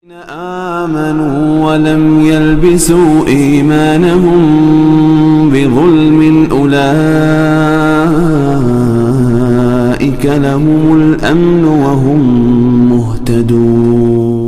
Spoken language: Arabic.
آمنوا ولم يلبسوا إيمانهم بظلم أولئك لهم الأمن وهم مهتدون.